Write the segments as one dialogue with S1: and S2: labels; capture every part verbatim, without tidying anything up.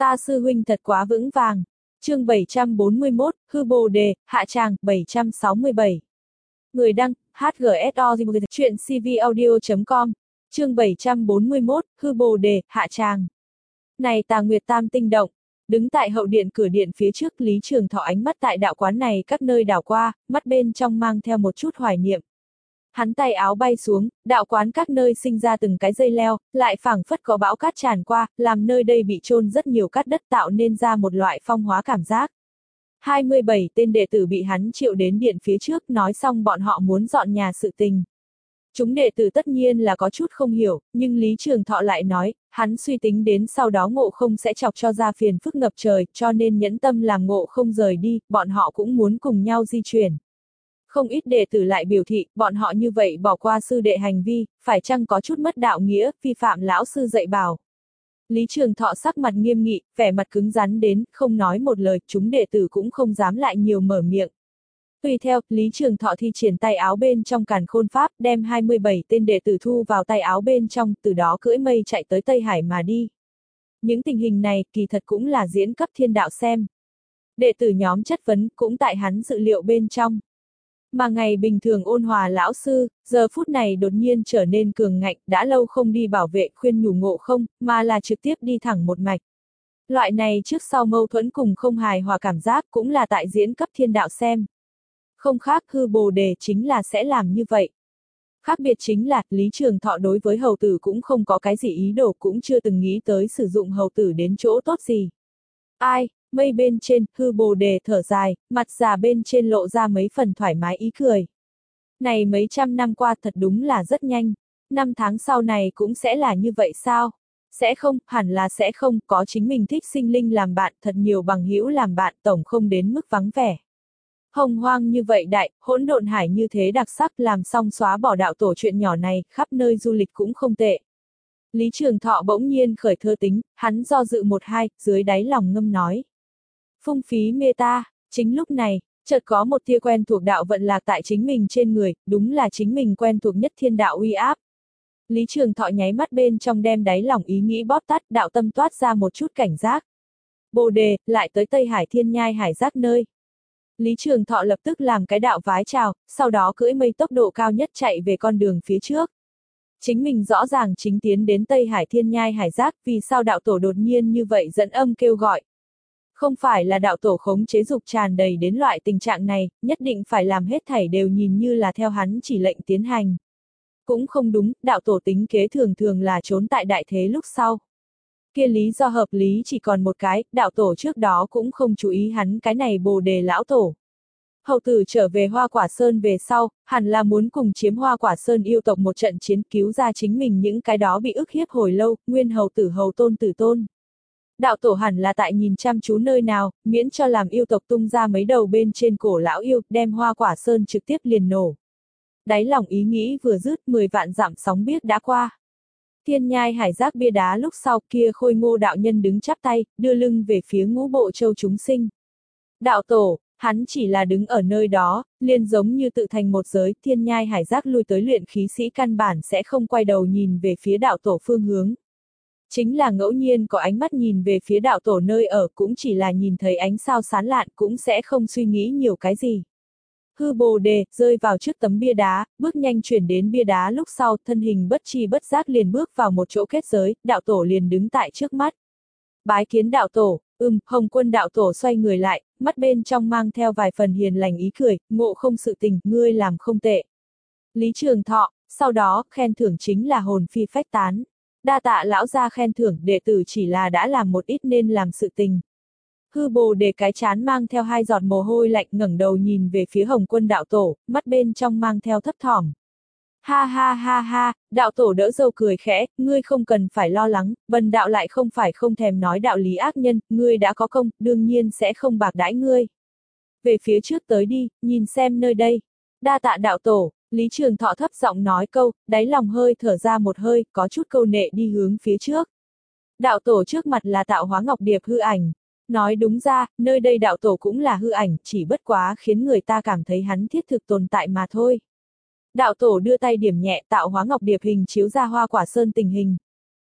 S1: Ta sư huynh thật quá vững vàng. Chương bảy trăm bốn mươi mốt, hư bồ đề, hạ tràng, bảy trăm sáu mươi bảy. Người đăng, hát giê ét o, chuyện cvaudio chấm com. Chương bảy trăm bốn mươi mốt, hư bồ đề, hạ tràng. Này Tà Nguyệt Tam tinh động. Đứng tại hậu điện cửa điện phía trước, Lý Trường Thọ ánh mắt tại đạo quán này các nơi đảo qua, mắt bên trong mang theo một chút hoài niệm. Hắn tay áo bay xuống, đạo quán các nơi sinh ra từng cái dây leo, lại phảng phất có bão cát tràn qua, làm nơi đây bị chôn rất nhiều cát đất, tạo nên ra một loại phong hóa cảm giác. hai mươi bảy tên đệ tử bị hắn triệu đến điện phía trước, nói xong bọn họ muốn dọn nhà sự tình. Chúng đệ tử tất nhiên là có chút không hiểu, nhưng Lý Trường Thọ lại nói, hắn suy tính đến sau đó Ngộ Không sẽ chọc cho ra phiền phức ngập trời, cho nên nhẫn tâm làm Ngộ Không rời đi, bọn họ cũng muốn cùng nhau di chuyển. Không ít đệ tử lại biểu thị, bọn họ như vậy bỏ qua sư đệ hành vi, phải chăng có chút mất đạo nghĩa, vi phạm lão sư dạy bảo. Lý Trường Thọ sắc mặt nghiêm nghị, vẻ mặt cứng rắn đến, không nói một lời, chúng đệ tử cũng không dám lại nhiều mở miệng. Tùy theo, Lý Trường Thọ thi triển tay áo bên trong càn khôn pháp, đem hai mươi bảy tên đệ tử thu vào tay áo bên trong, từ đó cưỡi mây chạy tới Tây Hải mà đi. Những tình hình này, kỳ thật cũng là diễn cấp thiên đạo xem. Đệ tử nhóm chất vấn, cũng tại hắn dự liệu bên trong. Mà ngày bình thường ôn hòa lão sư, giờ phút này đột nhiên trở nên cường ngạnh, đã lâu không đi bảo vệ khuyên nhủ Ngộ Không, mà là trực tiếp đi thẳng một mạch. Loại này trước sau mâu thuẫn cùng không hài hòa cảm giác cũng là tại diễn cấp thiên đạo xem. Không khác, hư bồ đề chính là sẽ làm như vậy. Khác biệt chính là, Lý Trường Thọ đối với hầu tử cũng không có cái gì ý đồ, cũng chưa từng nghĩ tới sử dụng hầu tử đến chỗ tốt gì. Ai? Mây bên trên, hư bồ đề thở dài, mặt già bên trên lộ ra mấy phần thoải mái ý cười. Này mấy trăm năm qua thật đúng là rất nhanh. Năm tháng sau này cũng sẽ là như vậy sao? Sẽ không, hẳn là sẽ không, có chính mình thích sinh linh làm bạn, thật nhiều bằng hữu làm bạn, tổng không đến mức vắng vẻ. Hồng hoang như vậy đại, hỗn độn hải như thế đặc sắc, làm xong xóa bỏ đạo tổ chuyện nhỏ này, khắp nơi du lịch cũng không tệ. Lý Trường Thọ bỗng nhiên khởi thơ tính, hắn do dự một hai, dưới đáy lòng ngâm nói. Phung phí mê ta, chính lúc này, chợt có một tia quen thuộc đạo vận lạc tại chính mình trên người, đúng là chính mình quen thuộc nhất thiên đạo uy áp. Lý Trường Thọ nháy mắt bên trong đem đáy lòng ý nghĩ bóp tắt, đạo tâm toát ra một chút cảnh giác. Bồ đề, lại tới Tây Hải thiên nhai hải giác nơi. Lý Trường Thọ lập tức làm cái đạo vái chào, sau đó cưỡi mây tốc độ cao nhất chạy về con đường phía trước. Chính mình rõ ràng chính tiến đến Tây Hải thiên nhai hải giác, vì sao đạo tổ đột nhiên như vậy dẫn âm kêu gọi. Không phải là đạo tổ khống chế dục tràn đầy đến loại tình trạng này, nhất định phải làm hết thảy đều nhìn như là theo hắn chỉ lệnh tiến hành. Cũng không đúng, đạo tổ tính kế thường thường là trốn tại đại thế lúc sau. Kia lý do hợp lý chỉ còn một cái, đạo tổ trước đó cũng không chú ý hắn cái này bồ đề lão tổ. Hầu tử trở về Hoa Quả Sơn về sau, hẳn là muốn cùng chiếm Hoa Quả Sơn yêu tộc một trận chiến, cứu ra chính mình những cái đó bị ức hiếp hồi lâu, nguyên hầu tử hầu tôn tử tôn. Đạo tổ hẳn là tại nhìn chăm chú nơi nào, miễn cho làm yêu tộc tung ra mấy đầu bên trên cổ lão yêu, đem Hoa Quả Sơn trực tiếp liền nổ. Đáy lòng ý nghĩ vừa dứt, mười vạn dặm sóng biếc đã qua. Thiên nhai hải giác bia đá lúc sau, kia khôi ngô đạo nhân đứng chắp tay, đưa lưng về phía ngũ bộ châu chúng sinh. Đạo tổ, hắn chỉ là đứng ở nơi đó, liền giống như tự thành một giới, thiên nhai hải giác lui tới luyện khí sĩ căn bản sẽ không quay đầu nhìn về phía đạo tổ phương hướng. Chính là ngẫu nhiên có ánh mắt nhìn về phía đạo tổ nơi ở, cũng chỉ là nhìn thấy ánh sao sáng lạn, cũng sẽ không suy nghĩ nhiều cái gì. Hư bồ đề, rơi vào trước tấm bia đá, bước nhanh chuyển đến bia đá lúc sau, thân hình bất chi bất giác liền bước vào một chỗ kết giới, đạo tổ liền đứng tại trước mắt. Bái kiến đạo tổ, ừm, Hồng Quân đạo tổ xoay người lại, mắt bên trong mang theo vài phần hiền lành ý cười, Ngộ Không sự tình, ngươi làm không tệ. Lý Trường Thọ, sau đó, khen thưởng chính là hồn phi phách tán. Đa tạ lão gia khen thưởng, đệ tử chỉ là đã làm một ít nên làm sự tình. Hư bồ đề cái chán mang theo hai giọt mồ hôi lạnh, ngẩng đầu nhìn về phía Hồng Quân đạo tổ, mắt bên trong mang theo thấp thỏm. Ha ha ha ha, đạo tổ đỡ dâu cười khẽ, ngươi không cần phải lo lắng, bần đạo lại không phải không thèm nói đạo lý ác nhân, ngươi đã có công, đương nhiên sẽ không bạc đãi ngươi. Về phía trước tới đi, nhìn xem nơi đây. Đa tạ đạo tổ, Lý Trường Thọ thấp giọng nói câu, đáy lòng hơi thở ra một hơi, có chút câu nệ đi hướng phía trước. Đạo tổ trước mặt là tạo hóa ngọc điệp hư ảnh. Nói đúng ra, nơi đây đạo tổ cũng là hư ảnh, chỉ bất quá khiến người ta cảm thấy hắn thiết thực tồn tại mà thôi. Đạo tổ đưa tay điểm nhẹ, tạo hóa ngọc điệp hình chiếu ra Hoa Quả Sơn tình hình.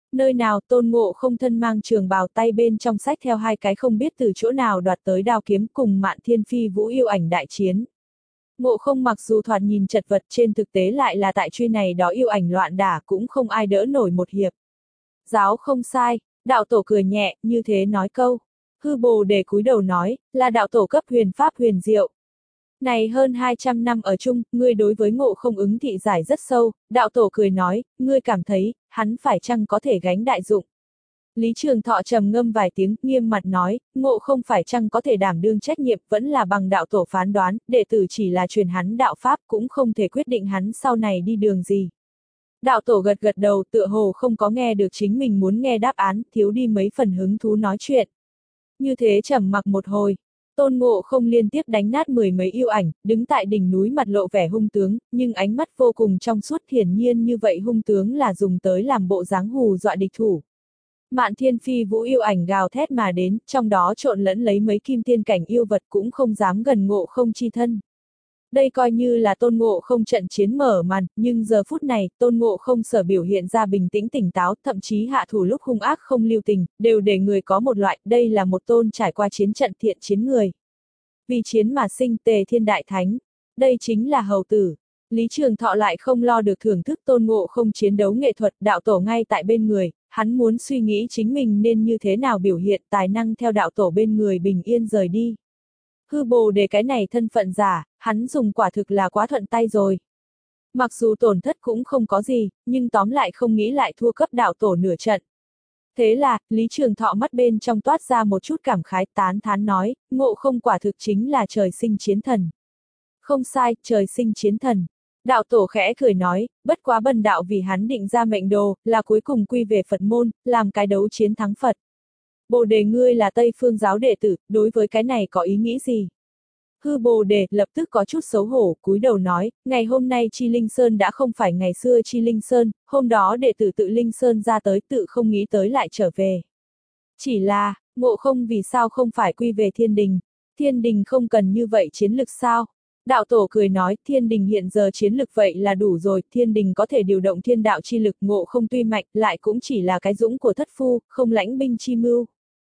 S1: Nơi nào Tôn Ngộ Không thân mang trường bào, tay bên trong sách theo hai cái không biết từ chỗ nào đoạt tới đao kiếm, cùng Mạn Thiên Phi Vũ yêu ảnh đại chiến. Ngộ Không mặc dù thoạt nhìn chật vật, trên thực tế lại là tại truy này đó yêu ảnh loạn đả, cũng không ai đỡ nổi một hiệp. Giáo không sai, đạo tổ cười nhẹ, như thế nói câu. Hư Bồ Đề cúi đầu nói, là đạo tổ cấp huyền pháp huyền diệu. Này hơn hai trăm năm ở chung, ngươi đối với Ngộ Không ứng thị giải rất sâu, đạo tổ cười nói, ngươi cảm thấy, hắn phải chăng có thể gánh đại dụng. Lý Trường Thọ trầm ngâm vài tiếng, nghiêm mặt nói, Ngộ Không phải chăng có thể đảm đương trách nhiệm, vẫn là bằng đạo tổ phán đoán, đệ tử chỉ là truyền hắn đạo pháp, cũng không thể quyết định hắn sau này đi đường gì. Đạo tổ gật gật đầu, tựa hồ không có nghe được chính mình muốn nghe đáp án, thiếu đi mấy phần hứng thú nói chuyện. Như thế trầm mặc một hồi, Tôn Ngộ Không liên tiếp đánh nát mười mấy yêu ảnh, đứng tại đỉnh núi mặt lộ vẻ hung tướng, nhưng ánh mắt vô cùng trong suốt, hiển nhiên như vậy hung tướng là dùng tới làm bộ dáng hù dọa địch thủ. Mạn Thiên Phi Vũ yêu ảnh gào thét mà đến, trong đó trộn lẫn lấy mấy kim tiên cảnh yêu vật cũng không dám gần Ngộ Không chi thân. Đây coi như là Tôn Ngộ Không trận chiến mở màn, nhưng giờ phút này, Tôn Ngộ Không sở biểu hiện ra bình tĩnh tỉnh táo, thậm chí hạ thủ lúc hung ác không lưu tình, đều để người có một loại, đây là một tôn trải qua chiến trận thiện chiến người. Vì chiến mà sinh Tề Thiên Đại Thánh, đây chính là hầu tử. Lý Trường Thọ lại không lo được thưởng thức Tôn Ngộ Không chiến đấu nghệ thuật, đạo tổ ngay tại bên người, hắn muốn suy nghĩ chính mình nên như thế nào biểu hiện tài năng theo đạo tổ bên người bình yên rời đi. Hư Bồ Đề cái này thân phận giả, hắn dùng quả thực là quá thuận tay rồi. Mặc dù tổn thất cũng không có gì, nhưng tóm lại không nghĩ lại thua cấp đạo tổ nửa trận. Thế là, Lý Trường Thọ mắt bên trong toát ra một chút cảm khái, tán thán nói, Ngộ Không quả thực chính là trời sinh chiến thần. Không sai, trời sinh chiến thần. Đạo tổ khẽ cười nói, bất quá bần đạo vì hắn định ra mệnh đồ, là cuối cùng quy về Phật môn, làm cái đấu chiến thắng Phật. Bồ Đề ngươi là Tây Phương giáo đệ tử, đối với cái này có ý nghĩ gì? Hư Bồ Đề lập tức có chút xấu hổ, cúi đầu nói, ngày hôm nay Chi Linh Sơn đã không phải ngày xưa Chi Linh Sơn, hôm đó đệ tử tự Linh Sơn ra tới, tự không nghĩ tới lại trở về. Chỉ là, Ngộ Không vì sao không phải quy về Thiên Đình? Thiên Đình không cần như vậy chiến lực sao? Đạo tổ cười nói, Thiên Đình hiện giờ chiến lực vậy là đủ rồi, Thiên Đình có thể điều động thiên đạo chi lực, Ngộ Không tuy mạnh, lại cũng chỉ là cái dũng của thất phu, không lãnh binh chi mưu.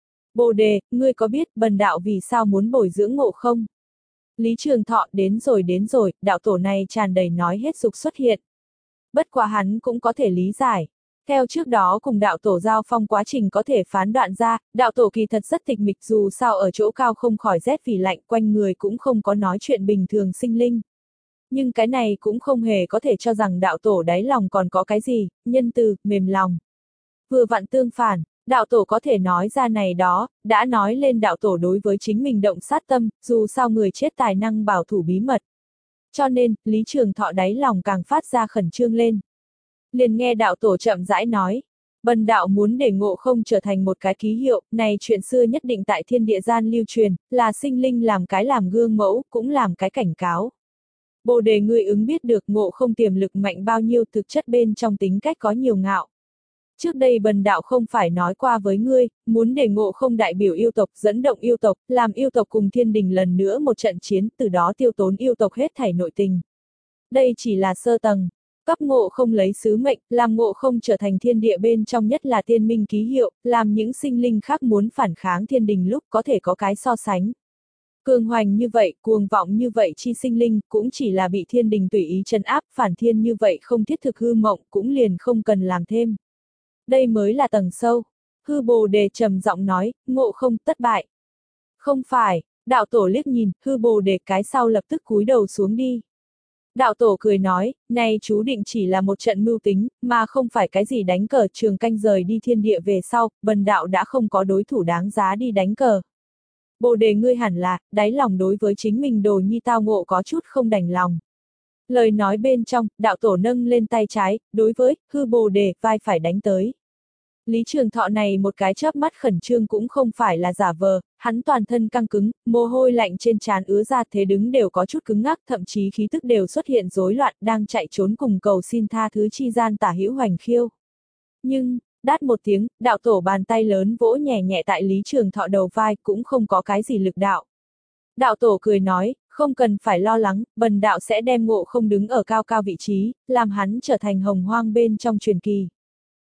S1: Bồ Đề, ngươi có biết bần đạo vì sao muốn bồi dưỡng Ngộ Không? Lý Trường Thọ, đến rồi đến rồi, đạo tổ này tràn đầy nói hết dục xuất hiện. Bất quá hắn cũng có thể lý giải. Theo trước đó cùng đạo tổ giao phong quá trình có thể phán đoạn ra, đạo tổ kỳ thật rất tịch mịch, dù sao ở chỗ cao không khỏi rét vì lạnh, quanh người cũng không có nói chuyện bình thường sinh linh. Nhưng cái này cũng không hề có thể cho rằng đạo tổ đáy lòng còn có cái gì, nhân từ, mềm lòng. Vừa vặn tương phản. Đạo tổ có thể nói ra này đó, đã nói lên đạo tổ đối với chính mình động sát tâm, dù sao người chết tài năng bảo thủ bí mật. Cho nên, Lý Trường Thọ đáy lòng càng phát ra khẩn trương lên. Liền nghe đạo tổ chậm rãi nói, bần đạo muốn để Ngộ Không trở thành một cái ký hiệu, này chuyện xưa nhất định tại thiên địa gian lưu truyền, là sinh linh làm cái làm gương mẫu, cũng làm cái cảnh cáo. Bồ Đề ngươi ứng biết được Ngộ Không tiềm lực mạnh bao nhiêu, thực chất bên trong tính cách có nhiều ngạo. Trước đây bần đạo không phải nói qua với ngươi, muốn để Ngộ Không đại biểu yêu tộc, dẫn động yêu tộc, làm yêu tộc cùng Thiên Đình lần nữa một trận chiến, từ đó tiêu tốn yêu tộc hết thảy nội tình. Đây chỉ là sơ tầng. Cấp Ngộ Không lấy sứ mệnh, làm Ngộ Không trở thành thiên địa bên trong nhất là tiên minh ký hiệu, làm những sinh linh khác muốn phản kháng Thiên Đình lúc có thể có cái so sánh. Cường hoành như vậy, cuồng vọng như vậy chi sinh linh, cũng chỉ là bị Thiên Đình tùy ý trấn áp, phản thiên như vậy không thiết thực hư mộng, cũng liền không cần làm thêm. Đây mới là tầng sâu. Hư Bồ Đề trầm giọng nói, Ngộ Không thất bại. Không phải, đạo tổ liếc nhìn, Hư Bồ Đề cái sau lập tức cúi đầu xuống đi. Đạo tổ cười nói, này chú định chỉ là một trận mưu tính, mà không phải cái gì đánh cờ, trường canh rời đi thiên địa về sau, bần đạo đã không có đối thủ đáng giá đi đánh cờ. Bồ Đề ngươi hẳn là, đáy lòng đối với chính mình đồ nhi tao ngộ có chút không đành lòng. Lời nói bên trong, đạo tổ nâng lên tay trái, đối với, Hư Bồ Đề, vai phải đánh tới. Lý Trường Thọ này một cái chớp mắt khẩn trương cũng không phải là giả vờ, hắn toàn thân căng cứng, mồ hôi lạnh trên trán ứa ra, thế đứng đều có chút cứng ngắc, thậm chí khí tức đều xuất hiện rối loạn, đang chạy trốn cùng cầu xin tha thứ chi gian tả hữu hoành khiêu. Nhưng, đát một tiếng, đạo tổ bàn tay lớn vỗ nhẹ nhẹ tại Lý Trường Thọ đầu vai, cũng không có cái gì lực đạo. Đạo tổ cười nói, không cần phải lo lắng, bần đạo sẽ đem Ngộ Không đứng ở cao cao vị trí, làm hắn trở thành hồng hoang bên trong truyền kỳ.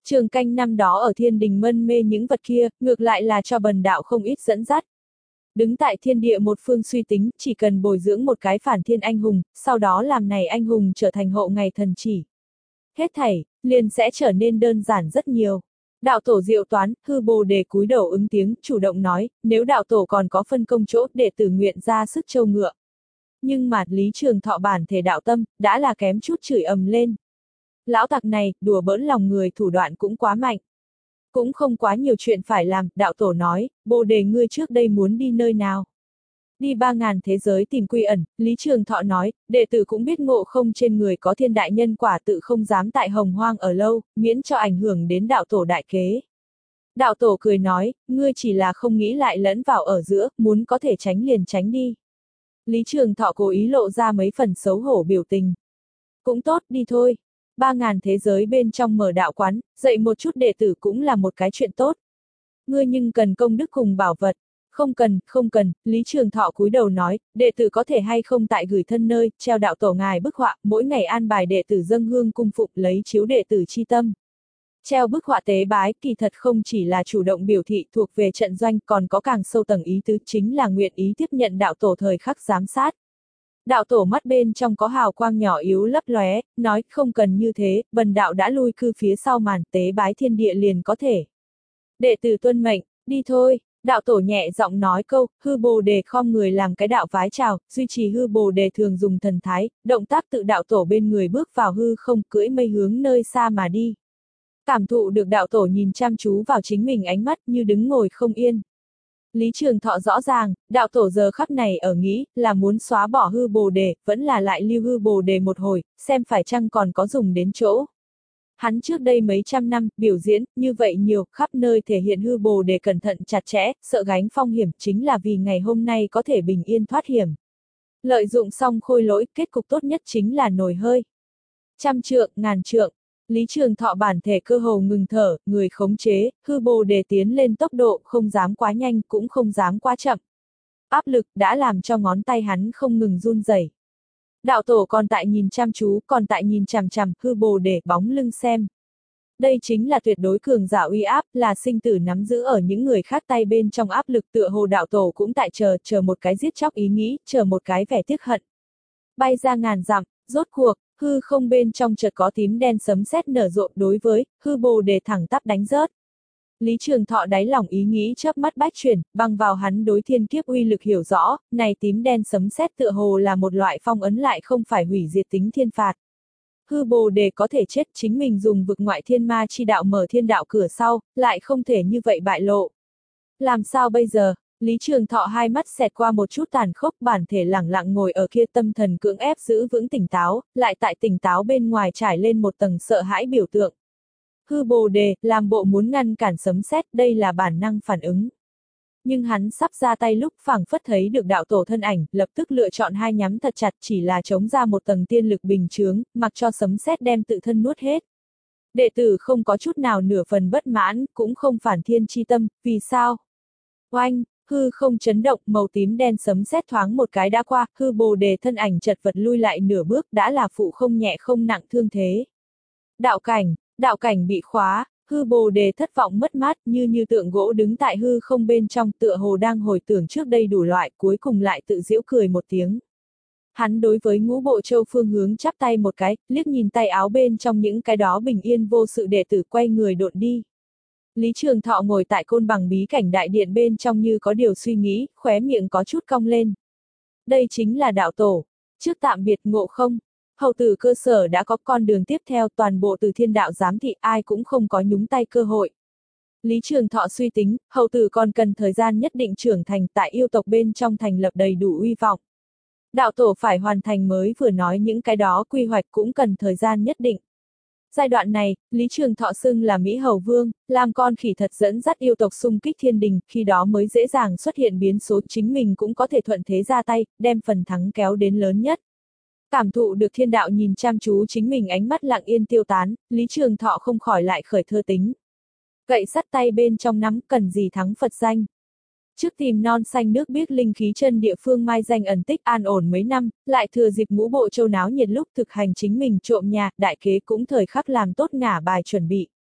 S1: Trường Canh năm đó ở thiên đình mân mê những vật kia, ngược lại là cho bần đạo không ít dẫn dắt. Đứng tại thiên địa một phương suy tính, chỉ cần bồi dưỡng một cái phản thiên anh hùng, sau đó làm này anh hùng trở thành hộ ngày thần chỉ. Hết thảy, liền sẽ trở nên đơn giản rất nhiều. Đạo tổ diệu toán, hư bồ đề cúi đầu ứng tiếng, chủ động nói, nếu đạo tổ còn có phân công chỗ, đệ tử nguyện ra sức trâu ngựa. Nhưng mà, Lý Trường Thọ bản thể đạo tâm, đã là kém chút chửi ầm lên. Lão tặc này, đùa bỡn lòng người thủ đoạn cũng quá mạnh. Cũng không quá nhiều chuyện phải làm, đạo tổ nói, bồ đề ngươi trước đây muốn đi nơi nào. Đi ba ngàn thế giới tìm quy ẩn, Lý Trường Thọ nói, đệ tử cũng biết ngộ không trên người có thiên đại nhân quả tự không dám tại hồng hoang ở lâu, miễn cho ảnh hưởng đến đạo tổ đại kế. Đạo tổ cười nói, ngươi chỉ là không nghĩ lại lẫn vào ở giữa, muốn có thể tránh liền tránh đi. Lý Trường Thọ cố ý lộ ra mấy phần xấu hổ biểu tình. Cũng tốt, đi thôi. Ba ngàn thế giới bên trong mở đạo quán, dạy một chút đệ tử cũng là một cái chuyện tốt. Ngươi nhưng cần công đức cùng bảo vật. Không cần, không cần, Lý Trường Thọ cúi đầu nói, đệ tử có thể hay không tại gửi thân nơi, treo đạo tổ ngài bức họa, mỗi ngày an bài đệ tử dâng hương cung phụng lấy chiếu đệ tử chi tâm. Treo bức họa tế bái, kỳ thật không chỉ là chủ động biểu thị thuộc về trận doanh, còn có càng sâu tầng ý tứ, chính là nguyện ý tiếp nhận đạo tổ thời khắc giám sát. Đạo tổ mắt bên trong có hào quang nhỏ yếu lấp lóe, nói không cần như thế, bần đạo đã lui cư phía sau màn tế bái thiên địa liền có thể. Đệ tử tuân mệnh, đi thôi. Đạo tổ nhẹ giọng nói câu, hư bồ đề khom người làm cái đạo vái chào, duy trì hư bồ đề thường dùng thần thái, động tác tự đạo tổ bên người bước vào hư không, cưỡi mây hướng nơi xa mà đi. Cảm thụ được đạo tổ nhìn chăm chú vào chính mình ánh mắt như đứng ngồi không yên. Lý Trường Thọ rõ ràng, đạo tổ giờ khắc này ở nghĩ, là muốn xóa bỏ hư bồ đề, vẫn là lại lưu hư bồ đề một hồi, xem phải chăng còn có dùng đến chỗ. Hắn trước đây mấy trăm năm, biểu diễn, như vậy nhiều, khắp nơi thể hiện hư bồ đề cẩn thận chặt chẽ, sợ gánh phong hiểm, chính là vì ngày hôm nay có thể bình yên thoát hiểm. Lợi dụng xong khôi lỗi, kết cục tốt nhất chính là nổi hơi. Trăm trượng, ngàn trượng, Lý Trường Thọ bản thể cơ hồ ngừng thở, người khống chế, hư bồ đề tiến lên tốc độ, không dám quá nhanh, cũng không dám quá chậm. Áp lực, đã làm cho ngón tay hắn không ngừng run rẩy. Đạo tổ còn tại nhìn chăm chú, còn tại nhìn chằm chằm, hư bồ đề, bóng lưng xem. Đây chính là tuyệt đối cường giả uy áp, là sinh tử nắm giữ ở những người khác tay bên trong áp lực, tựa hồ đạo tổ cũng tại chờ, chờ một cái giết chóc ý nghĩ, chờ một cái vẻ tiếc hận. Bay ra ngàn dặm, rốt cuộc, hư không bên trong chợt có tím đen sấm sét nở rộ, đối với, hư bồ đề thẳng tắp đánh rớt. Lý Trường Thọ đáy lòng ý nghĩ chớp mắt bách chuyển, băng vào hắn đối thiên kiếp uy lực hiểu rõ, này tím đen sấm sét tựa hồ là một loại phong ấn lại không phải hủy diệt tính thiên phạt. Hư bồ đề có thể chết, chính mình dùng vực ngoại thiên ma chi đạo mở thiên đạo cửa sau, lại không thể như vậy bại lộ. Làm sao bây giờ? Lý Trường Thọ hai mắt xẹt qua một chút tàn khốc, bản thể lẳng lặng ngồi ở kia, tâm thần cưỡng ép giữ vững tỉnh táo, lại tại tỉnh táo bên ngoài trải lên một tầng sợ hãi biểu tượng. Hư bồ đề, làm bộ muốn ngăn cản sấm sét, đây là bản năng phản ứng. Nhưng hắn sắp ra tay lúc phảng phất thấy được đạo tổ thân ảnh, lập tức lựa chọn hai nhắm thật chặt, chỉ là chống ra một tầng tiên lực bình chướng, mặc cho sấm sét đem tự thân nuốt hết. Đệ tử không có chút nào nửa phần bất mãn, cũng không phản thiên chi tâm, vì sao? Oanh, hư không chấn động, màu tím đen sấm sét thoáng một cái đã qua, hư bồ đề thân ảnh chật vật lui lại nửa bước, đã là phụ không nhẹ không nặng thương thế. Đạo cảnh, đạo cảnh bị khóa, hư bồ đề thất vọng mất mát, như như tượng gỗ đứng tại hư không bên trong, tựa hồ đang hồi tưởng trước đây đủ loại, cuối cùng lại tự giễu cười một tiếng. Hắn đối với ngũ bộ châu phương hướng chắp tay một cái, liếc nhìn tay áo bên trong những cái đó bình yên vô sự, đệ tử quay người độn đi. Lý Trường Thọ ngồi tại côn bằng bí cảnh đại điện bên trong như có điều suy nghĩ, khóe miệng có chút cong lên. Đây chính là đạo tổ. Trước tạm biệt Ngộ Không, hầu tử cơ sở đã có con đường tiếp theo, toàn bộ từ thiên đạo giám thị, ai cũng không có nhúng tay cơ hội. Lý Trường Thọ suy tính, hầu tử còn cần thời gian nhất định trưởng thành, tại yêu tộc bên trong thành lập đầy đủ uy vọng. Đạo tổ phải hoàn thành mới vừa nói những cái đó quy hoạch cũng cần thời gian nhất định. Giai đoạn này, Lý Trường Thọ xưng là Mỹ Hầu Vương, làm con khỉ thật dẫn dắt yêu tộc xung kích thiên đình, khi đó mới dễ dàng xuất hiện biến số, chính mình cũng có thể thuận thế ra tay, đem phần thắng kéo đến lớn nhất. Cảm thụ được thiên đạo nhìn chăm chú chính mình, ánh mắt lặng yên tiêu tán, Lý Trường Thọ không khỏi lại khởi thơ tính. Gậy sắt tay bên trong nắm, cần gì thắng Phật danh. Trước tìm non xanh nước biếc linh khí chân địa phương mai danh ẩn tích an ổn mấy năm, lại thừa dịp ngũ bộ châu náo nhiệt lúc thực hành chính mình trộm nhà, đại kế cũng thời khắc làm tốt ngả bài chuẩn bị.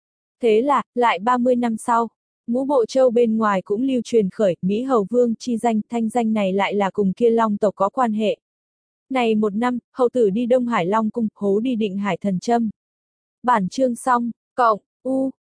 S1: Thế là, lại ba mươi năm sau, Ngũ Bộ Châu bên ngoài cũng lưu truyền khởi, Mỹ Hầu Vương chi danh, thanh danh này lại là cùng kia Long tộc có quan hệ. Này một năm, hầu tử đi Đông Hải Long cung, hố đi Định Hải Thần Châm. Bản chương xong, cộng, u.